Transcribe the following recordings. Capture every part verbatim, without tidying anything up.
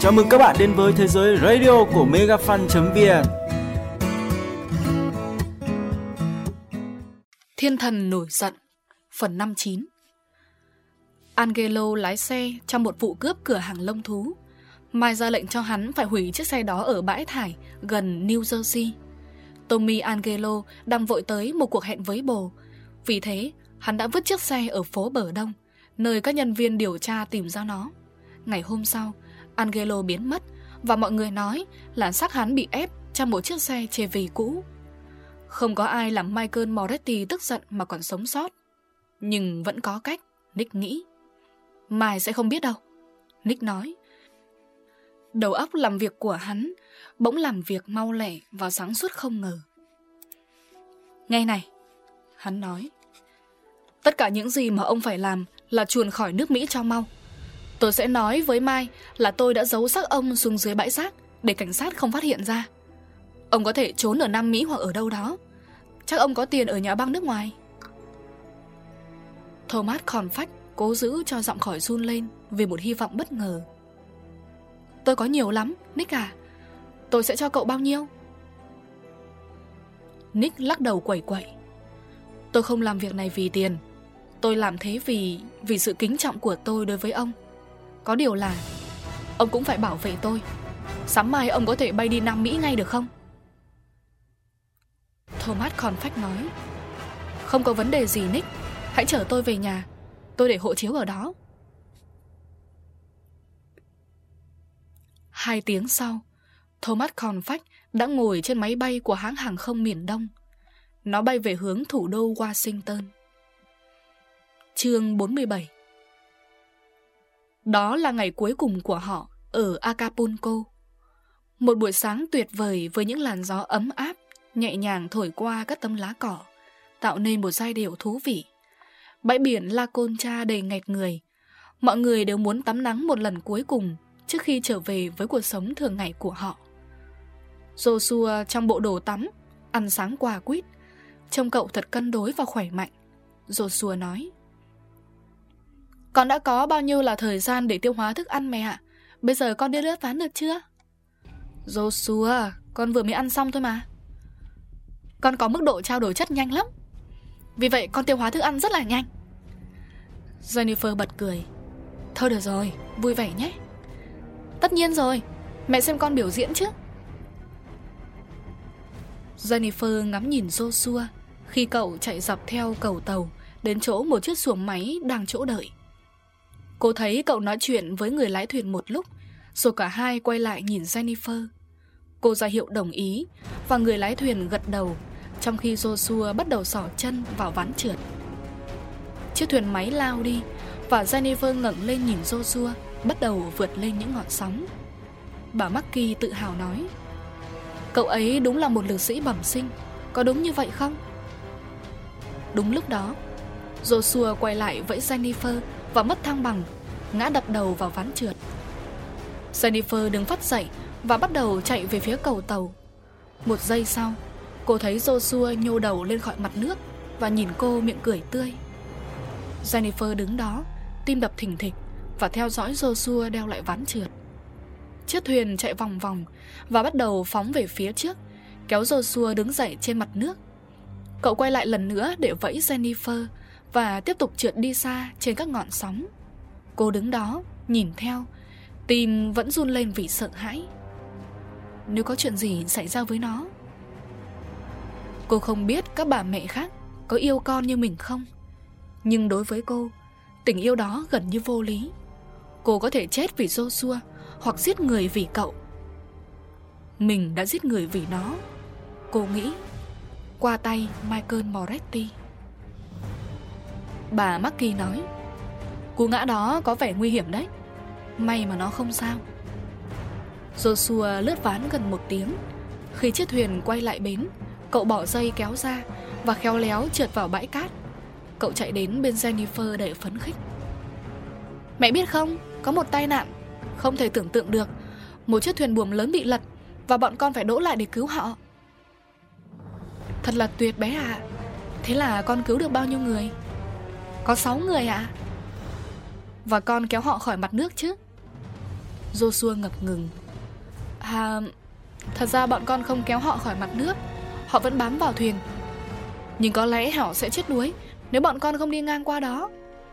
Chào mừng các bạn đến với thế giới radio của megafan chấm vn. Thiên thần nổi giận, phần năm mươi chín. Angelo lái xe trong một vụ cướp cửa hàng lông thú. Mai ra lệnh cho hắn phải hủy chiếc xe đó ở bãi thải gần New Jersey. Tommy Angelo đang vội tới một cuộc hẹn với bồ. Vì thế, hắn đã vứt chiếc xe ở phố Bờ Đông, nơi các nhân viên điều tra tìm ra nó. Ngày hôm sau, Angelo biến mất và mọi người nói là xác hắn bị ép trong một chiếc xe Chevy cũ. Không có ai làm Michael Moretti tức giận mà còn sống sót. Nhưng vẫn có cách, Nick nghĩ. Mai sẽ không biết đâu, Nick nói. Đầu óc làm việc của hắn bỗng làm việc mau lẹ và sáng suốt không ngờ. Nghe này, hắn nói. Tất cả những gì mà ông phải làm là chuồn khỏi nước Mỹ cho mau. Tôi sẽ nói với Mai là tôi đã giấu xác ông xuống dưới bãi rác để cảnh sát không phát hiện ra. Ông có thể trốn ở Nam Mỹ hoặc ở đâu đó. Chắc ông có tiền ở nhà băng nước ngoài. Thomas Confact cố giữ cho giọng khỏi run lên vì một hy vọng bất ngờ. Tôi có nhiều lắm, Nick à. Tôi sẽ cho cậu bao nhiêu? Nick lắc đầu quẩy quẩy. Tôi không làm việc này vì tiền. Tôi làm thế vì Vì sự kính trọng của tôi đối với ông. Có điều là ông cũng phải bảo vệ tôi. Sáng mai ông có thể bay đi Nam Mỹ ngay được không? Thomas Confact nói. Không có vấn đề gì Nick. Hãy chở tôi về nhà. Tôi để hộ chiếu ở đó. Hai tiếng sau, Thomas Confact đã ngồi trên máy bay của hãng hàng không miền Đông. Nó bay về hướng thủ đô Washington. Chương bốn mươi bảy. Đó là ngày cuối cùng của họ ở Acapulco. Một buổi sáng tuyệt vời với những làn gió ấm áp nhẹ nhàng thổi qua các tấm lá cỏ, tạo nên một giai điệu thú vị. Bãi biển La Concha đầy nghẹt người. Mọi người đều muốn tắm nắng một lần cuối cùng trước khi trở về với cuộc sống thường ngày của họ. Joshua trong bộ đồ tắm, ăn sáng quà quýt. Trông cậu thật cân đối và khỏe mạnh. Joshua nói. Con đã có bao nhiêu là thời gian để tiêu hóa thức ăn mẹ ạ? Bây giờ con đi lướt ván được chưa? Joshua, con vừa mới ăn xong thôi mà. Con có mức độ trao đổi chất nhanh lắm. Vì vậy con tiêu hóa thức ăn rất là nhanh. Jennifer bật cười. Thôi được rồi, vui vẻ nhé. Tất nhiên rồi, mẹ xem con biểu diễn chứ. Jennifer ngắm nhìn Joshua khi cậu chạy dọc theo cầu tàu đến chỗ một chiếc xuồng máy đang chỗ đợi. Cô thấy cậu nói chuyện với người lái thuyền một lúc, rồi cả hai quay lại nhìn Jennifer. Cô ra hiệu đồng ý và người lái thuyền gật đầu, trong khi Joshua bắt đầu xỏ chân vào ván trượt. Chiếc thuyền máy lao đi và Jennifer ngẩng lên nhìn Joshua bắt đầu vượt lên những ngọn sóng. Bà Mackie tự hào nói. Cậu ấy đúng là một lực sĩ bẩm sinh. Có đúng như vậy không? Đúng lúc đó, Joshua quay lại vẫy Jennifer và mất thăng bằng, ngã đập đầu vào ván trượt. Jennifer đứng phắt dậy và bắt đầu chạy về phía cầu tàu. Một giây sau, cô thấy Joshua nhô đầu lên khỏi mặt nước và nhìn cô miệng cười tươi. Jennifer đứng đó, tim đập thình thịch, và theo dõi Joshua đeo lại ván trượt. Chiếc thuyền chạy vòng vòng và bắt đầu phóng về phía trước, kéo Joshua đứng dậy trên mặt nước. Cậu quay lại lần nữa để vẫy Jennifer và tiếp tục trượt đi xa trên các ngọn sóng. Cô đứng đó, nhìn theo, tim vẫn run lên vì sợ hãi. Nếu có chuyện gì xảy ra với nó. Cô không biết các bà mẹ khác có yêu con như mình không, nhưng đối với cô, tình yêu đó gần như vô lý. Cô có thể chết vì Joshua hoặc giết người vì cậu. Mình đã giết người vì nó, cô nghĩ, qua tay Michael Moretti. Bà Mackie nói. Cú ngã đó có vẻ nguy hiểm đấy. May mà nó không sao. Joshua lướt ván gần một tiếng. Khi chiếc thuyền quay lại bến, cậu bỏ dây kéo ra và khéo léo trượt vào bãi cát. Cậu chạy đến bên Jennifer để phấn khích. Mẹ biết không, có một tai nạn không thể tưởng tượng được. Một chiếc thuyền buồm lớn bị lật và bọn con phải đỗ lại để cứu họ. Thật là tuyệt bé ạ. Thế là con cứu được bao nhiêu người? Có sáu người ạ. Và con kéo họ khỏi mặt nước chứ? Joshua ngập ngừng. À, thật ra bọn con không kéo họ khỏi mặt nước. Họ vẫn bám vào thuyền. Nhưng có lẽ họ sẽ chết đuối nếu bọn con không đi ngang qua đó.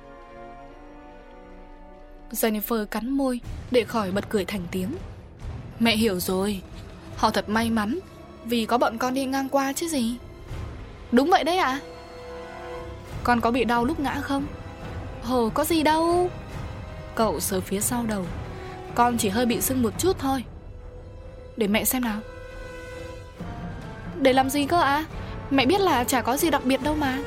Jennifer cắn môi để khỏi bật cười thành tiếng. Mẹ hiểu rồi. Họ thật may mắn vì có bọn con đi ngang qua chứ gì. Đúng vậy đấy ạ. À? Con có bị đau lúc ngã không? Ồ, có gì đâu. Cậu sờ phía sau đầu. Con chỉ hơi bị sưng một chút thôi. Để mẹ xem nào. Để làm gì cơ ạ? À? Mẹ biết là chả có gì đặc biệt đâu mà.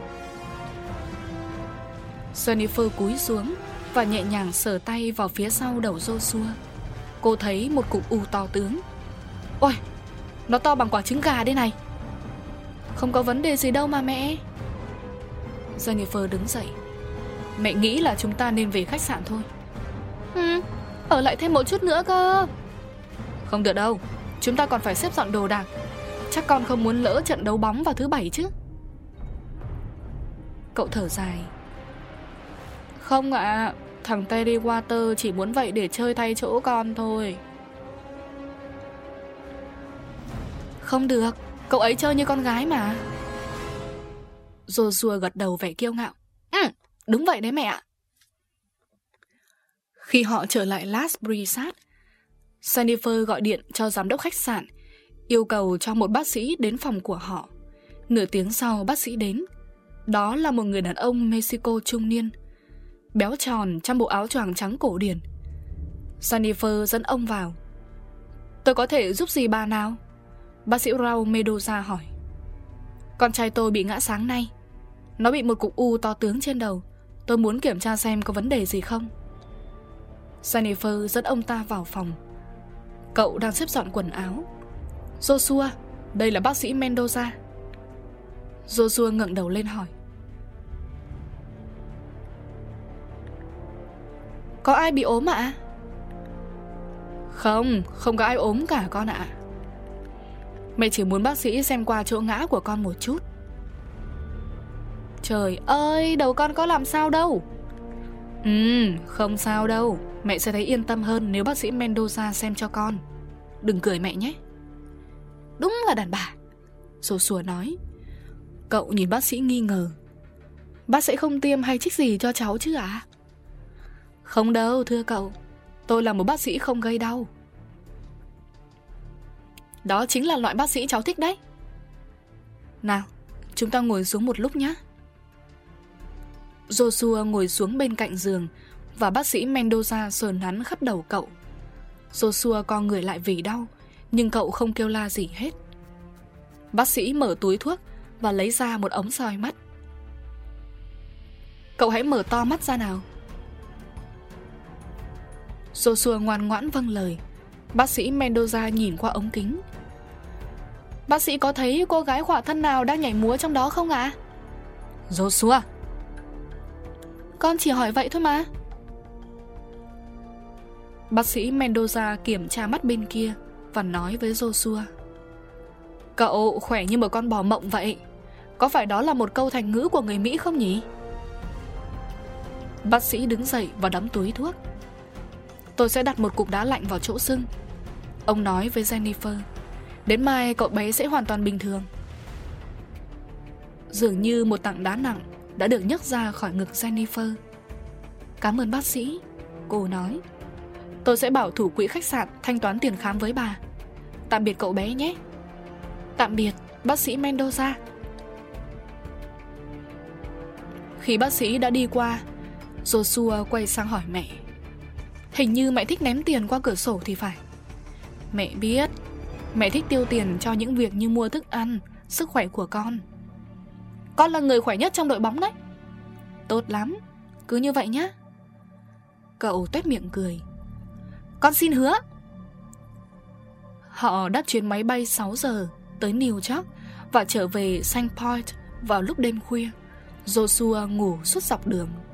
Jennifer cúi xuống và nhẹ nhàng sờ tay vào phía sau đầu Joshua. Cô thấy một cục u to tướng. Ôi, nó to bằng quả trứng gà đây này. Không có vấn đề gì đâu mà mẹ. Jennifer đứng dậy. Mẹ nghĩ là chúng ta nên về khách sạn thôi. Ừ, ở lại thêm một chút nữa cơ. Không được đâu, chúng ta còn phải xếp dọn đồ đạc. Chắc con không muốn lỡ trận đấu bóng vào thứ bảy chứ. Cậu thở dài. Không ạ, à, thằng Terry Water chỉ muốn vậy để chơi thay chỗ con thôi. Không được, cậu ấy chơi như con gái mà. Joshua gật đầu vẻ kiêu ngạo. Ừ, đúng vậy đấy mẹ ạ. Khi họ trở lại Las Brisas, Jennifer gọi điện cho giám đốc khách sạn, yêu cầu cho một bác sĩ đến phòng của họ. Nửa tiếng sau bác sĩ đến. Đó là một người đàn ông Mexico trung niên, béo tròn trong bộ áo choàng trắng cổ điển. Jennifer dẫn ông vào. Tôi có thể giúp gì bà nào? Bác sĩ Raul Mendoza hỏi. Con trai tôi bị ngã sáng nay. Nó bị một cục u to tướng trên đầu. Tôi muốn kiểm tra xem có vấn đề gì không. Jennifer dẫn ông ta vào phòng. Cậu đang xếp dọn quần áo. Joshua, đây là bác sĩ Mendoza. Joshua ngẩng đầu lên hỏi. Có ai bị ốm ạ? Không, không có ai ốm cả con ạ. Mẹ chỉ muốn bác sĩ xem qua chỗ ngã của con một chút. Trời ơi, đầu con có làm sao đâu. Ừ, không sao đâu. Mẹ sẽ thấy yên tâm hơn nếu bác sĩ Mendoza xem cho con. Đừng cười mẹ nhé. Đúng là đàn bà, Joshua nói. Cậu nhìn bác sĩ nghi ngờ. Bác sẽ không tiêm hay trích gì cho cháu chứ ạ? À? Không đâu, thưa cậu. Tôi là một bác sĩ không gây đau. Đó chính là loại bác sĩ cháu thích đấy. Nào, chúng ta ngồi xuống một lúc nhé. Joshua ngồi xuống bên cạnh giường và bác sĩ Mendoza sờ nắn khắp đầu cậu. Joshua co người lại vì đau, nhưng cậu không kêu la gì hết. Bác sĩ mở túi thuốc và lấy ra một ống soi mắt. Cậu hãy mở to mắt ra nào. Joshua ngoan ngoãn vâng lời. Bác sĩ Mendoza nhìn qua ống kính. Bác sĩ có thấy cô gái khỏa thân nào đang nhảy múa trong đó không ạ? À? Joshua, con chỉ hỏi vậy thôi mà. Bác sĩ Mendoza kiểm tra mắt bên kia và nói với Joshua. Cậu khỏe như một con bò mộng vậy. Có phải đó là một câu thành ngữ của người Mỹ không nhỉ? Bác sĩ đứng dậy và đóng túi thuốc. Tôi sẽ đặt một cục đá lạnh vào chỗ sưng, ông nói với Jennifer. Đến mai cậu bé sẽ hoàn toàn bình thường. Dường như một tảng đá nặng đã được nhấc ra khỏi ngực Jennifer. Cảm ơn bác sĩ, cô nói. Tôi sẽ bảo thủ quỹ khách sạn thanh toán tiền khám với bà. Tạm biệt cậu bé nhé. Tạm biệt, bác sĩ Mendoza. Khi bác sĩ đã đi qua, Joshua quay sang hỏi mẹ. Hình như mẹ thích ném tiền qua cửa sổ thì phải. Mẹ biết. Mẹ thích tiêu tiền cho những việc như mua thức ăn, sức khỏe của con. Con là người khỏe nhất trong đội bóng đấy. Tốt lắm, cứ như vậy nhé. Cậu tuét miệng cười. Con xin hứa. Họ đáp chuyến máy bay sáu giờ tới New York và trở về Saint Point vào lúc đêm khuya. Joshua ngủ suốt dọc đường.